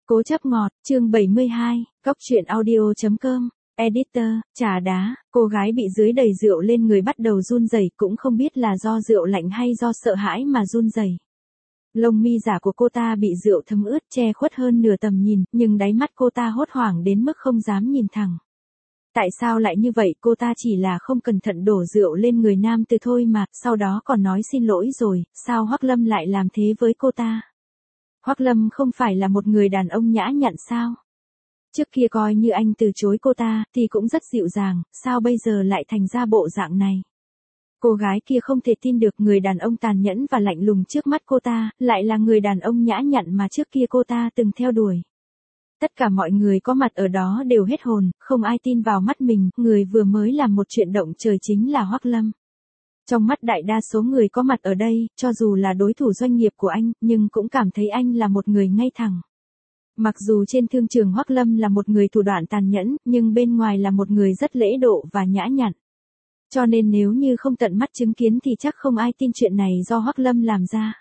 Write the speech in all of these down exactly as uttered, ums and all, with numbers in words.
Cố chấp ngọt, chương bảy mươi hai, Cóc truyện audio.com, Editor, trà đá, cô gái bị dưới đầy rượu lên người bắt đầu run rẩy, cũng không biết là do rượu lạnh hay do sợ hãi mà run rẩy. Lông mi giả của cô ta bị rượu thấm ướt che khuất hơn nửa tầm nhìn, nhưng đáy mắt cô ta hốt hoảng đến mức không dám nhìn thẳng. Tại sao lại như vậy, cô ta chỉ là không cẩn thận đổ rượu lên người nam từ thôi mà, sau đó còn nói xin lỗi rồi, sao Hoắc Lâm lại làm thế với cô ta? Hoắc Lâm không phải là một người đàn ông nhã nhặn sao? Trước kia coi như anh từ chối cô ta, thì cũng rất dịu dàng, sao bây giờ lại thành ra bộ dạng này? Cô gái kia không thể tin được người đàn ông tàn nhẫn và lạnh lùng trước mắt cô ta, lại là người đàn ông nhã nhặn mà trước kia cô ta từng theo đuổi. Tất cả mọi người có mặt ở đó đều hết hồn, không ai tin vào mắt mình, người vừa mới làm một chuyện động trời chính là Hoắc Lâm. Trong mắt đại đa số người có mặt ở đây, cho dù là đối thủ doanh nghiệp của anh, nhưng cũng cảm thấy anh là một người ngay thẳng. Mặc dù trên thương trường Hoắc Lâm là một người thủ đoạn tàn nhẫn, nhưng bên ngoài là một người rất lễ độ và nhã nhặn. Cho nên nếu như không tận mắt chứng kiến thì chắc không ai tin chuyện này do Hoắc Lâm làm ra.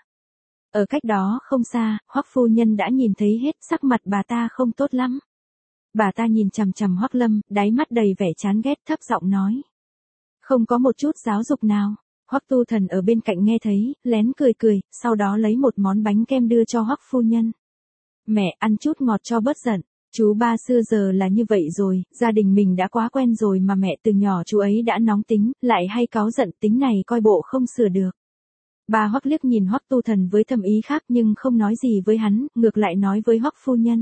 Ở cách đó không xa, Hoắc phu nhân đã nhìn thấy hết, sắc mặt bà ta không tốt lắm. Bà ta nhìn chằm chằm Hoắc Lâm, đáy mắt đầy vẻ chán ghét, thấp giọng nói. Không có một chút giáo dục nào. Hoắc Tu Thần ở bên cạnh nghe thấy, lén cười cười, sau đó lấy một món bánh kem đưa cho Hoắc phu nhân. Mẹ, ăn chút ngọt cho bớt giận. Chú ba xưa giờ là như vậy rồi, gia đình mình đã quá quen rồi mà mẹ từ nhỏ chú ấy đã nóng tính, lại hay cáu giận, tính này coi bộ không sửa được. Bà Hoắc liếc nhìn Hoắc Tu Thần với thâm ý khác nhưng không nói gì với hắn, ngược lại nói với Hoắc phu nhân.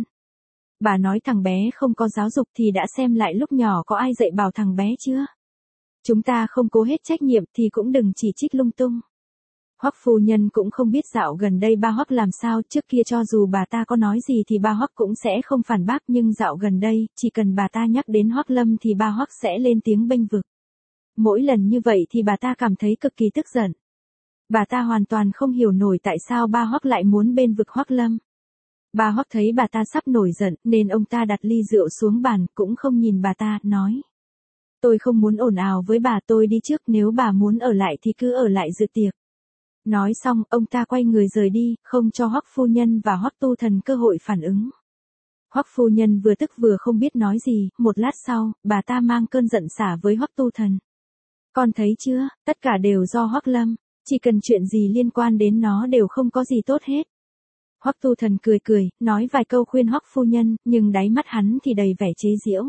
Bà nói thằng bé không có giáo dục thì đã xem lại lúc nhỏ có ai dạy bảo thằng bé chưa? Chúng ta không cố hết trách nhiệm thì cũng đừng chỉ trích lung tung. Hoắc phu nhân cũng không biết dạo gần đây ba Hoắc làm sao, trước kia cho dù bà ta có nói gì thì ba Hoắc cũng sẽ không phản bác, nhưng dạo gần đây, chỉ cần bà ta nhắc đến Hoắc Lâm thì ba Hoắc sẽ lên tiếng bênh vực. Mỗi lần như vậy thì bà ta cảm thấy cực kỳ tức giận. Bà ta hoàn toàn không hiểu nổi tại sao ba Hoắc lại muốn bênh vực Hoắc Lâm. Ba Hoắc thấy bà ta sắp nổi giận, nên ông ta đặt ly rượu xuống bàn, cũng không nhìn bà ta, nói. Tôi không muốn ồn ào với bà, tôi đi trước, nếu bà muốn ở lại thì cứ ở lại dự tiệc. Nói xong, ông ta quay người rời đi, không cho Hoắc phu nhân và Hoắc Tu Thần cơ hội phản ứng. Hoắc phu nhân vừa tức vừa không biết nói gì, một lát sau, bà ta mang cơn giận xả với Hoắc Tu Thần. Con thấy chưa, tất cả đều do Hoắc Lâm, chỉ cần chuyện gì liên quan đến nó đều không có gì tốt hết. Hoắc Tu Thần cười cười, nói vài câu khuyên Hoắc phu nhân, nhưng đáy mắt hắn thì đầy vẻ chế giễu.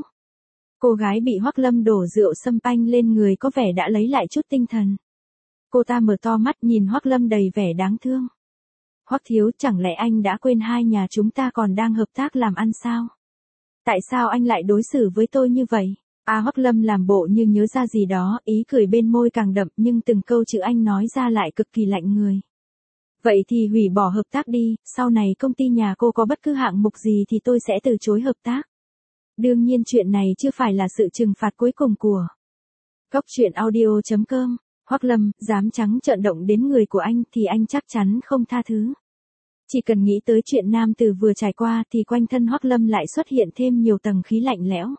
Cô gái bị Hoắc Lâm đổ rượu sâm panh lên người có vẻ đã lấy lại chút tinh thần. Cô ta mở to mắt nhìn Hoắc Lâm đầy vẻ đáng thương. Hoắc thiếu, chẳng lẽ anh đã quên hai nhà chúng ta còn đang hợp tác làm ăn sao? Tại sao anh lại đối xử với tôi như vậy? À, Hoắc Lâm làm bộ như nhớ ra gì đó, ý cười bên môi càng đậm, nhưng từng câu chữ anh nói ra lại cực kỳ lạnh người. Vậy thì hủy bỏ hợp tác đi, sau này công ty nhà cô có bất cứ hạng mục gì thì tôi sẽ từ chối hợp tác. Đương nhiên chuyện này chưa phải là sự trừng phạt cuối cùng của Cóc truyện audio.com. Hoắc Lâm, dám trắng trợn động đến người của anh thì anh chắc chắn không tha thứ. Chỉ cần nghĩ tới chuyện nam tử vừa trải qua thì quanh thân Hoắc Lâm lại xuất hiện thêm nhiều tầng khí lạnh lẽo.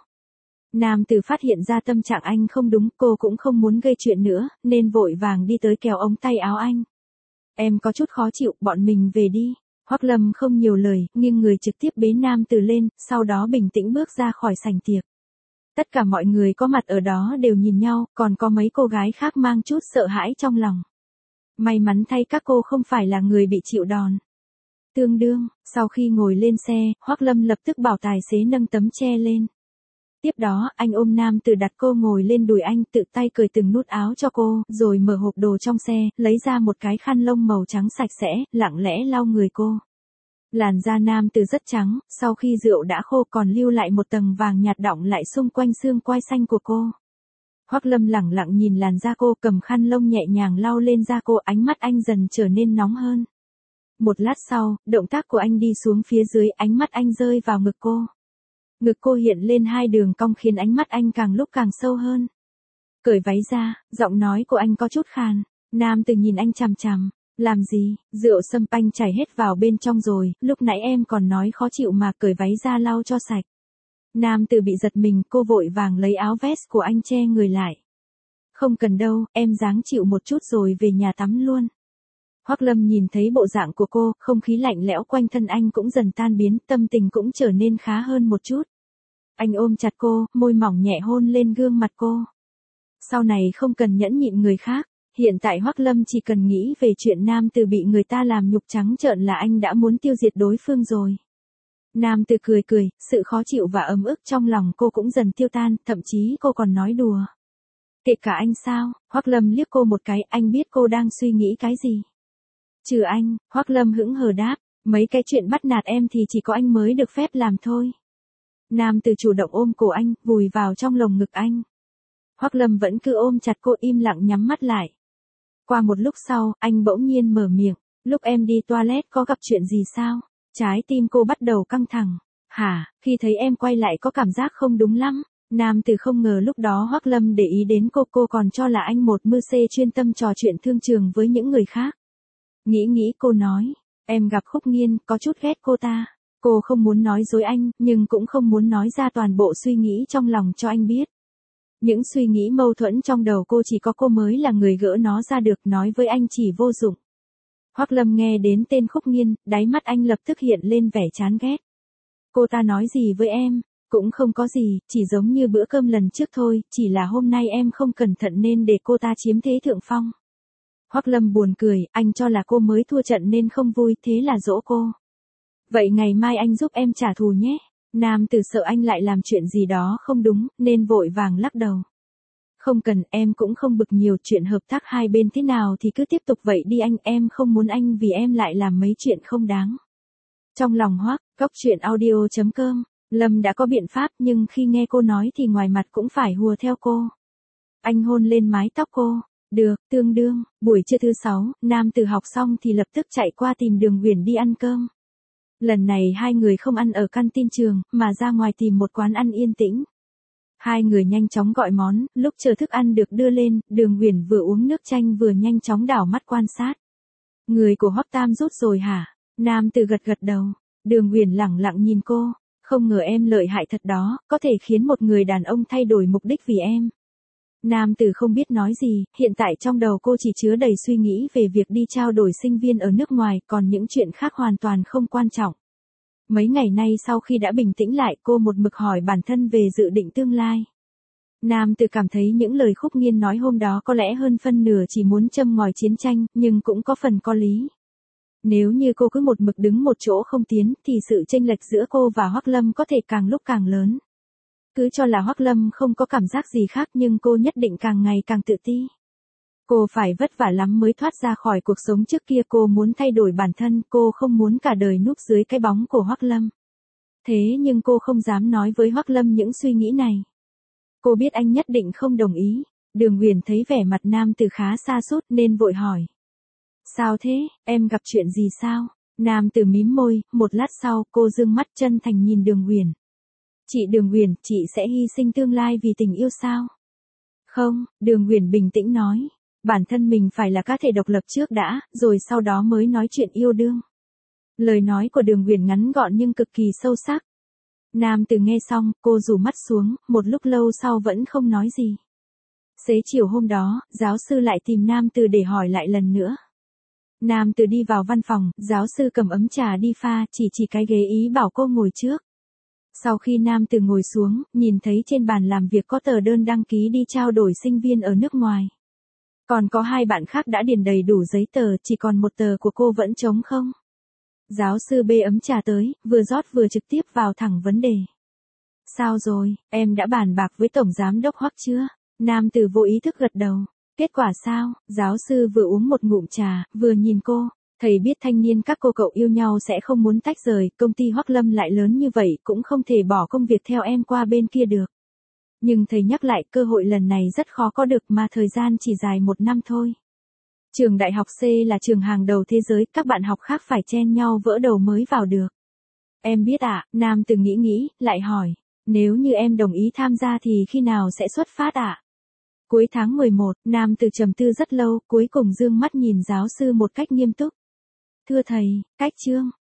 Nam tử phát hiện ra tâm trạng anh không đúng, cô cũng không muốn gây chuyện nữa, nên vội vàng đi tới kéo ống tay áo anh. Em có chút khó chịu, bọn mình về đi. Hoắc Lâm không nhiều lời, nghiêng người trực tiếp bế nam tử lên, sau đó bình tĩnh bước ra khỏi sảnh tiệc. Tất cả mọi người có mặt ở đó đều nhìn nhau, còn có mấy cô gái khác mang chút sợ hãi trong lòng. May mắn thay các cô không phải là người bị chịu đòn. Tương đương, sau khi ngồi lên xe, Hoắc Lâm lập tức bảo tài xế nâng tấm che lên. Tiếp đó, anh ôm nam tử đặt cô ngồi lên đùi anh, tự tay cởi từng nút áo cho cô, rồi mở hộp đồ trong xe, lấy ra một cái khăn lông màu trắng sạch sẽ, lặng lẽ lau người cô. Làn da nam tử rất trắng, sau khi rượu đã khô còn lưu lại một tầng vàng nhạt đọng lại xung quanh xương quai xanh của cô. Hoắc Lâm lẳng lặng nhìn làn da cô, cầm khăn lông nhẹ nhàng lau lên da cô, ánh mắt anh dần trở nên nóng hơn. Một lát sau, động tác của anh đi xuống phía dưới, ánh mắt anh rơi vào ngực cô. Ngực cô hiện lên hai đường cong khiến ánh mắt anh càng lúc càng sâu hơn. Cởi váy ra, giọng nói của anh có chút khàn. Nam tử nhìn anh chằm chằm. Làm gì, rượu sâm panh chảy hết vào bên trong rồi, lúc nãy em còn nói khó chịu mà, cởi váy ra lau cho sạch. Nam tử bị giật mình, cô vội vàng lấy áo vest của anh che người lại. Không cần đâu, em ráng chịu một chút rồi về nhà tắm luôn. Hoắc Lâm nhìn thấy bộ dạng của cô, không khí lạnh lẽo quanh thân anh cũng dần tan biến, tâm tình cũng trở nên khá hơn một chút. Anh ôm chặt cô, môi mỏng nhẹ hôn lên gương mặt cô. Sau này không cần nhẫn nhịn người khác, hiện tại Hoắc Lâm chỉ cần nghĩ về chuyện nam tử bị người ta làm nhục trắng trợn là anh đã muốn tiêu diệt đối phương rồi. Nam tử cười cười, sự khó chịu và ấm ức trong lòng cô cũng dần tiêu tan, thậm chí cô còn nói đùa. Kể cả anh sao? Hoắc Lâm liếc cô một cái, anh biết cô đang suy nghĩ cái gì. Trừ anh, Hoắc Lâm hững hờ đáp, mấy cái chuyện bắt nạt em thì chỉ có anh mới được phép làm thôi. Nam tử chủ động ôm cổ anh, vùi vào trong lồng ngực anh. Hoắc Lâm vẫn cứ ôm chặt cô, im lặng nhắm mắt lại. Qua một lúc sau, anh bỗng nhiên mở miệng, lúc em đi toilet có gặp chuyện gì sao? Trái tim cô bắt đầu căng thẳng. Hả, khi thấy em quay lại có cảm giác không đúng lắm. Nam tử không ngờ lúc đó Hoắc Lâm để ý đến cô, cô còn cho là anh một mưu xê chuyên tâm trò chuyện thương trường với những người khác. Nghĩ nghĩ cô nói, em gặp Khúc Nghiên, có chút ghét cô ta. Cô không muốn nói dối anh, nhưng cũng không muốn nói ra toàn bộ suy nghĩ trong lòng cho anh biết. Những suy nghĩ mâu thuẫn trong đầu cô chỉ có cô mới là người gỡ nó ra được, nói với anh chỉ vô dụng. Hoắc Lâm nghe đến tên Khúc Nghiên, đáy mắt anh lập tức hiện lên vẻ chán ghét. Cô ta nói gì với em? Cũng không có gì, chỉ giống như bữa cơm lần trước thôi, chỉ là hôm nay em không cẩn thận nên để cô ta chiếm thế thượng phong. Hoắc Lâm buồn cười, anh cho là cô mới thua trận nên không vui, thế là dỗ cô. Vậy ngày mai anh giúp em trả thù nhé. Nam tử sợ anh lại làm chuyện gì đó không đúng, nên vội vàng lắc đầu. Không cần, em cũng không bực nhiều, chuyện hợp tác hai bên thế nào thì cứ tiếp tục vậy đi anh, em không muốn anh vì em lại làm mấy chuyện không đáng. Trong lòng Hoắc, góc truyện audio chấm com, Lâm đã có biện pháp nhưng khi nghe cô nói thì ngoài mặt cũng phải hùa theo cô. Anh hôn lên mái tóc cô. Được, tương đương, buổi trưa thứ sáu, nam tử học xong thì lập tức chạy qua tìm Đường Uyển đi ăn cơm. Lần này hai người không ăn ở căn tin trường, mà ra ngoài tìm một quán ăn yên tĩnh. Hai người nhanh chóng gọi món, lúc chờ thức ăn được đưa lên, Đường Uyển vừa uống nước chanh vừa nhanh chóng đảo mắt quan sát. Người của Hoắc Tam rút rồi hả? Nam tử gật gật đầu. Đường Uyển lẳng lặng nhìn cô, không ngờ em lợi hại thật đó, có thể khiến một người đàn ông thay đổi mục đích vì em. Nam tử không biết nói gì, hiện tại trong đầu cô chỉ chứa đầy suy nghĩ về việc đi trao đổi sinh viên ở nước ngoài, còn những chuyện khác hoàn toàn không quan trọng. Mấy ngày nay sau khi đã bình tĩnh lại, cô một mực hỏi bản thân về dự định tương lai. Nam tử cảm thấy những lời Khúc Nghiên nói hôm đó có lẽ hơn phân nửa chỉ muốn châm ngòi chiến tranh, nhưng cũng có phần có lý. Nếu như cô cứ một mực đứng một chỗ không tiến, thì sự chênh lệch giữa cô và Hoắc Lâm có thể càng lúc càng lớn. Cứ cho là Hoắc Lâm không có cảm giác gì khác nhưng cô nhất định càng ngày càng tự ti. Cô phải vất vả lắm mới thoát ra khỏi cuộc sống trước kia, cô muốn thay đổi bản thân, cô không muốn cả đời núp dưới cái bóng của Hoắc Lâm. Thế nhưng cô không dám nói với Hoắc Lâm những suy nghĩ này. Cô biết anh nhất định không đồng ý. Đường Uyển thấy vẻ mặt nam tử khá sa sút nên vội hỏi. Sao thế, em gặp chuyện gì sao? Nam tử mím môi, một lát sau cô dương mắt chân thành nhìn Đường Uyển. Chị Đường Uyển, chị sẽ hy sinh tương lai vì tình yêu sao? Không, Đường Uyển bình tĩnh nói. Bản thân mình phải là cá thể độc lập trước đã, rồi sau đó mới nói chuyện yêu đương. Lời nói của Đường Uyển ngắn gọn nhưng cực kỳ sâu sắc. Nam tử nghe xong, cô rủ mắt xuống, một lúc lâu sau vẫn không nói gì. Xế chiều hôm đó, giáo sư lại tìm nam tử để hỏi lại lần nữa. Nam tử đi vào văn phòng, giáo sư cầm ấm trà đi pha, chỉ chỉ cái ghế ý bảo cô ngồi trước. Sau khi nam tử ngồi xuống, nhìn thấy trên bàn làm việc có tờ đơn đăng ký đi trao đổi sinh viên ở nước ngoài. Còn có hai bạn khác đã điền đầy đủ giấy tờ, chỉ còn một tờ của cô vẫn trống không. Giáo sư bê ấm trà tới, vừa rót vừa trực tiếp vào thẳng vấn đề. Sao rồi, em đã bàn bạc với Tổng Giám đốc Hoắc chưa? Nam tử vô ý thức gật đầu. Kết quả sao? Giáo sư vừa uống một ngụm trà, vừa nhìn cô. Thầy biết thanh niên các cô cậu yêu nhau sẽ không muốn tách rời, công ty Hoắc Lâm lại lớn như vậy cũng không thể bỏ công việc theo em qua bên kia được. Nhưng thầy nhắc lại cơ hội lần này rất khó có được mà thời gian chỉ dài một năm thôi. Trường đại học C là trường hàng đầu thế giới, các bạn học khác phải chen nhau vỡ đầu mới vào được. Em biết ạ, à, Nam từng nghĩ nghĩ, lại hỏi, nếu như em đồng ý tham gia thì khi nào sẽ xuất phát ạ? À? Cuối tháng mười một, Nam từ trầm tư rất lâu, cuối cùng dương mắt nhìn giáo sư một cách nghiêm túc. Thưa thầy, cách chương,